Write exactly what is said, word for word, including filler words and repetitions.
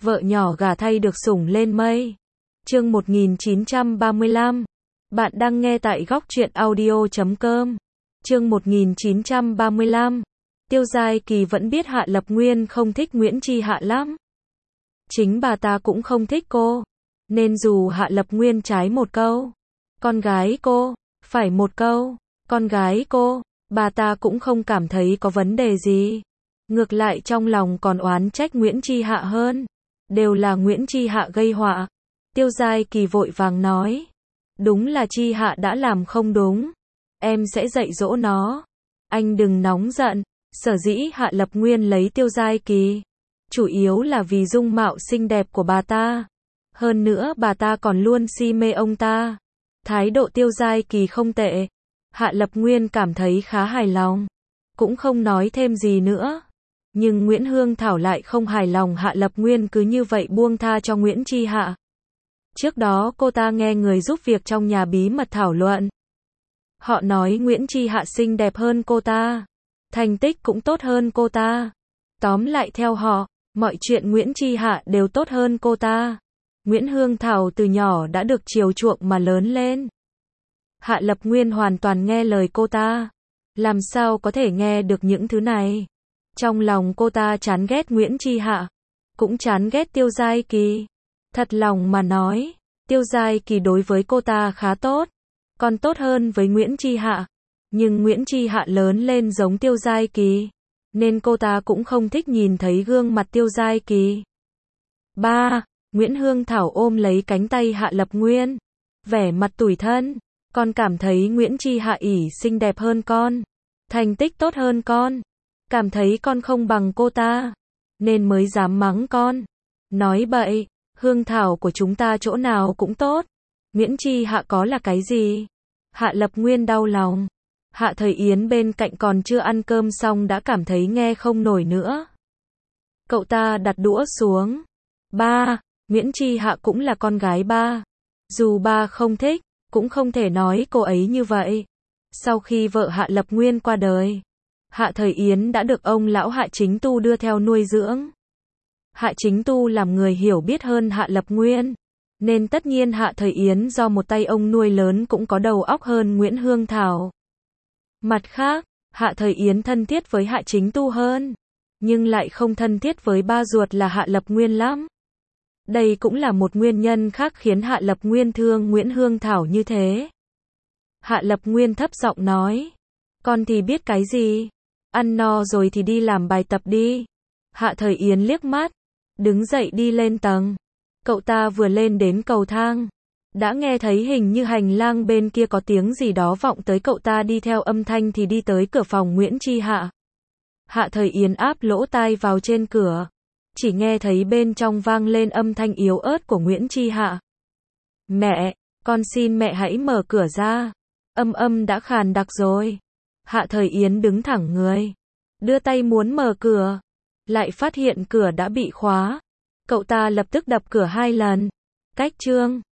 vợ nhỏ gả thay được sủng lên mây. Chương một nghìn chín trăm ba mươi lăm. Bạn đang nghe tại góc truyện audio chấm com. Chương một nghìn chín trăm ba mươi lăm. Tiêu Giai Kỳ vẫn biết Hạ Lập Nguyên không thích Nguyễn Chi Hạ lắm. Chính bà ta cũng không thích cô. Nên dù Hạ Lập Nguyên trái một câu, con gái cô, phải một câu, con gái cô, bà ta cũng không cảm thấy có vấn đề gì. Ngược lại trong lòng còn oán trách Nguyễn Chi Hạ hơn. Đều là Nguyễn Chi Hạ gây họa. Tiêu Giai Kỳ vội vàng nói. Đúng là Chi Hạ đã làm không đúng. Em sẽ dạy dỗ nó. Anh đừng nóng giận. Sở dĩ Hạ Lập Nguyên lấy Tiêu Giai Kỳ, chủ yếu là vì dung mạo xinh đẹp của bà ta. Hơn nữa bà ta còn luôn si mê ông ta. Thái độ Tiêu Giai Kỳ không tệ. Hạ Lập Nguyên cảm thấy khá hài lòng. Cũng không nói thêm gì nữa. Nhưng Nguyễn Hương Thảo lại không hài lòng Hạ Lập Nguyên cứ như vậy buông tha cho Nguyễn Chi Hạ. Trước đó cô ta nghe người giúp việc trong nhà bí mật thảo luận. Họ nói Nguyễn Chi Hạ xinh đẹp hơn cô ta. Thành tích cũng tốt hơn cô ta. Tóm lại theo họ, mọi chuyện Nguyễn Chi Hạ đều tốt hơn cô ta. Nguyễn Hương Thảo từ nhỏ đã được chiều chuộng mà lớn lên. Hạ Lập Nguyên hoàn toàn nghe lời cô ta. Làm sao có thể nghe được những thứ này? Trong lòng cô ta chán ghét Nguyễn Chi Hạ. Cũng chán ghét Tiêu Giai Kỳ. Thật lòng mà nói, Tiêu Giai Kỳ đối với cô ta khá tốt. Còn tốt hơn với Nguyễn Chi Hạ. Nhưng Nguyễn Chi Hạ lớn lên giống Tiêu Giai Kỳ. Nên cô ta cũng không thích nhìn thấy gương mặt Tiêu Giai Kỳ. ba. Nguyễn Hương Thảo ôm lấy cánh tay Hạ Lập Nguyên. Vẻ mặt tủi thân. Con cảm thấy Nguyễn Chi Hạ ỷ xinh đẹp hơn con. Thành tích tốt hơn con. Cảm thấy con không bằng cô ta. Nên mới dám mắng con. Nói bậy, Hương Thảo của chúng ta chỗ nào cũng tốt. Nguyễn Chi Hạ có là cái gì? Hạ Lập Nguyên đau lòng. Hạ Thời Yến bên cạnh còn chưa ăn cơm xong đã cảm thấy nghe không nổi nữa. Cậu ta đặt đũa xuống. Ba, Nguyễn Chi Hạ cũng là con gái ba. Dù ba không thích, cũng không thể nói cô ấy như vậy. Sau khi vợ Hạ Lập Nguyên qua đời, Hạ Thời Yến đã được ông lão Hạ Chính Tu đưa theo nuôi dưỡng. Hạ Chính Tu làm người hiểu biết hơn Hạ Lập Nguyên. Nên tất nhiên Hạ Thời Yến do một tay ông nuôi lớn cũng có đầu óc hơn Nguyễn Hương Thảo. Mặt khác, Hạ Thời Yến thân thiết với Hạ Chính Tu hơn. Nhưng lại không thân thiết với ba ruột là Hạ Lập Nguyên lắm. Đây cũng là một nguyên nhân khác khiến Hạ Lập Nguyên thương Nguyễn Hương Thảo như thế. Hạ Lập Nguyên thấp giọng nói. Con thì biết cái gì? Ăn no rồi thì đi làm bài tập đi. Hạ Thời Yến liếc mắt. Đứng dậy đi lên tầng. Cậu ta vừa lên đến cầu thang. Đã nghe thấy hình như hành lang bên kia có tiếng gì đó vọng tới, cậu ta đi theo âm thanh thì đi tới cửa phòng Nguyễn Chi Hạ. Hạ Thời Yến áp lỗ tai vào trên cửa. Chỉ nghe thấy bên trong vang lên âm thanh yếu ớt của Nguyễn Chi Hạ. Mẹ, con xin mẹ hãy mở cửa ra. Âm âm đã khàn đặc rồi. Hạ Thời Yến đứng thẳng người. Đưa tay muốn mở cửa. Lại phát hiện cửa đã bị khóa. Cậu ta lập tức đập cửa hai lần. Cách chương.